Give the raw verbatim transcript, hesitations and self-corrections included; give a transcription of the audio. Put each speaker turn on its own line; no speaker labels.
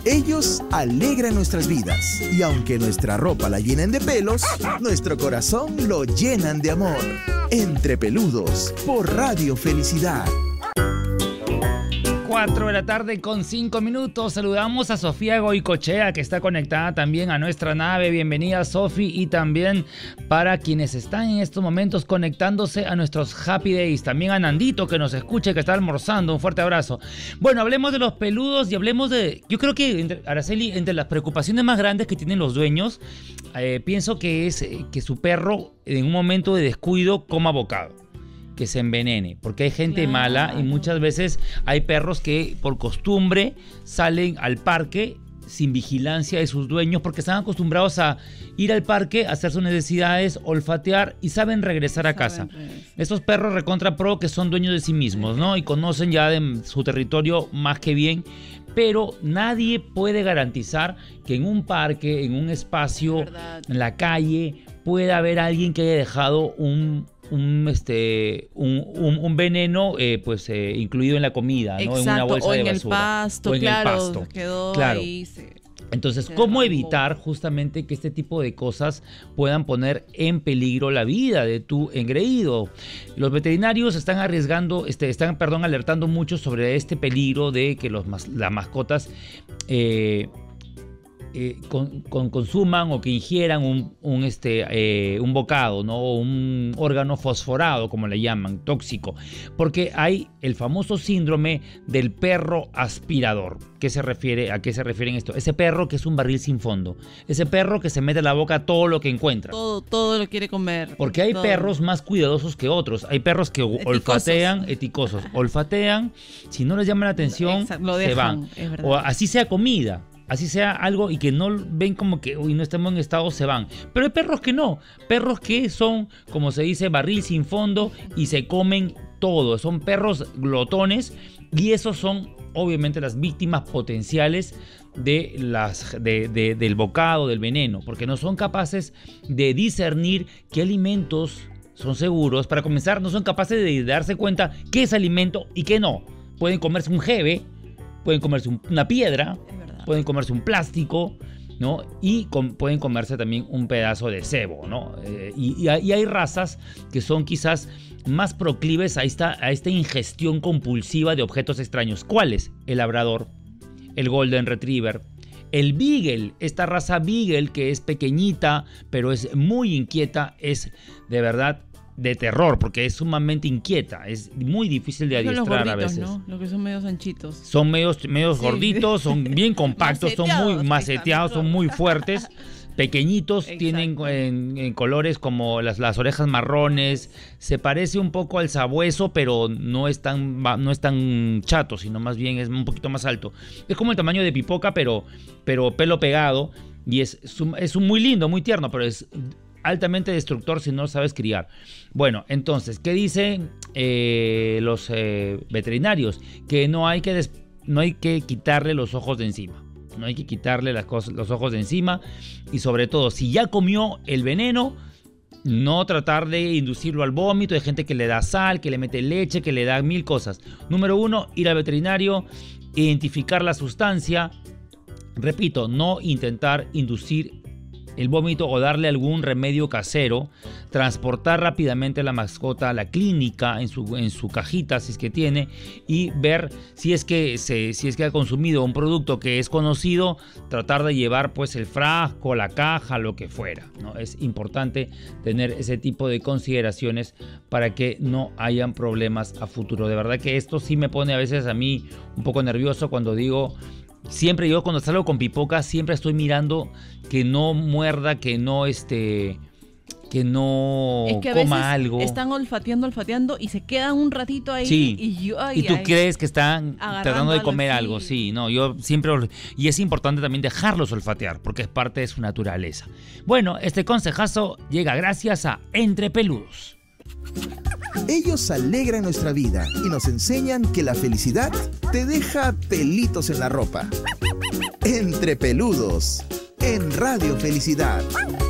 Ellos alegran nuestras vidas y aunque nuestra ropa la llenen de pelos, nuestro corazón lo llenan de amor. Entre Peludos, por Radio Felicidad.
cuatro de la tarde con cinco minutos. Saludamos a Sofía Goicochea, que está conectada también a nuestra nave. Bienvenida, Sofi. Y también para quienes están en estos momentos conectándose a nuestros Happy Days. También a Nandito, que nos escucha, que está almorzando. Un fuerte abrazo. Bueno, hablemos de los peludos y hablemos de... Yo creo que, entre, Araceli, entre las preocupaciones más grandes que tienen los dueños, eh, pienso que es eh, que su perro, en un momento de descuido, coma bocado, que se envenene, porque hay gente claro. mala y muchas veces hay perros que por costumbre salen al parque sin vigilancia de sus dueños porque están acostumbrados a ir al parque, a hacer sus necesidades, olfatear y saben regresar a casa. Estos perros recontra pro que son dueños de sí mismos, ¿no? Y conocen ya de su territorio más que bien, pero nadie puede garantizar que en un parque, en un espacio, en la calle, pueda haber alguien que haya dejado un un este un, un, un veneno eh, pues eh, incluido en la comida, ¿no?
Exacto,
en una bolsa
o
de
en
basura,
el pasto,
o en
claro,
el pasto.
Quedó
claro.
ahí, se,
Entonces,
se
¿cómo
derramó.
evitar justamente que este tipo de cosas puedan poner en peligro la vida de tu engreído? Los veterinarios están arriesgando, este, están, perdón, alertando mucho sobre este peligro de que los, las mascotas eh, Eh, con, con, consuman o que ingieran un, un, este, eh, un bocado, ¿no? O un órgano fosforado, como le llaman, tóxico, porque hay el famoso síndrome del perro aspirador. ¿Qué se refiere, ¿A qué se refiere en esto? Ese perro que es un barril sin fondo, ese perro que se mete a la boca todo lo que encuentra.
Todo, todo lo quiere comer.
Porque hay
todo.
perros más cuidadosos que otros. Hay perros que eticosos. olfatean, eticosos, olfatean, si no les llama la atención,
Exacto, lo
se
dejan,
van.
es verdad.
O así sea comida. Así sea algo y que no ven como que uy, no estamos en estado, se van. Pero hay perros que no. Perros que son, como se dice, barril sin fondo y se comen todo. Son perros glotones y esos son obviamente las víctimas potenciales de las, de, de, del bocado, del veneno. Porque no son capaces de discernir qué alimentos son seguros. Para comenzar, no son capaces de darse cuenta qué es alimento y qué no. Pueden comerse un jeve, pueden comerse un, una piedra, pueden comerse un plástico, ¿no? Y com- pueden comerse también un pedazo de cebo, ¿no? Eh, y, y, hay, y hay razas que son quizás más proclives a esta, a esta ingestión compulsiva de objetos extraños. ¿Cuáles? El labrador, el golden retriever, el beagle. Esta raza beagle que es pequeñita, pero es muy inquieta, es de verdad de terror, porque es sumamente inquieta, es muy difícil de adiestrar a veces.
¿No? Los que son medios anchitos.
Son medios, medios sí. gorditos, son bien compactos, son muy maceteados, son muy fuertes, pequeñitos, exacto. tienen en, en colores como las, las orejas marrones, se parece un poco al sabueso, pero no es tan, no es tan chato, sino más bien es un poquito más alto. Es como el tamaño de Pipoca, pero, pero pelo pegado, y es, es, un, es un muy lindo, muy tierno, pero es altamente destructor si no lo sabes criar. Bueno, entonces, ¿qué dicen eh, los eh, veterinarios? Que no hay que, des- no hay que quitarle los ojos de encima. No hay que quitarle las cosas, los ojos de encima. Y sobre todo, si ya comió el veneno, no tratar de inducirlo al vómito. Hay gente que le da sal, que le mete leche, que le da mil cosas. Número uno, ir al veterinario, identificar la sustancia. Repito, no intentar inducir el vómito o darle algún remedio casero, transportar rápidamente a la mascota a la clínica en su, en su cajita, si es que tiene, y ver si es que se, si es que ha consumido un producto que es conocido, tratar de llevar pues el frasco, la caja, lo que fuera, ¿no? Es importante tener ese tipo de consideraciones para que no hayan problemas a futuro. De verdad que esto sí me pone a veces a mí un poco nervioso cuando digo... Siempre yo cuando salgo con Pipoca siempre estoy mirando que no muerda, que no este, que no
es que a
coma
veces
algo.
Están olfateando, olfateando y se quedan un ratito ahí.
Sí.
Y, yo, ay,
y tú
ay,
crees que están tratando de comer
algo,
algo,
sí.
sí, no, yo siempre y es importante también dejarlos olfatear porque es parte de su naturaleza. Bueno, este consejazo llega gracias a Entre Peludos.
Ellos alegran nuestra vida y nos enseñan que la felicidad te deja pelitos en la ropa. Entre Peludos, en Radio Felicidad.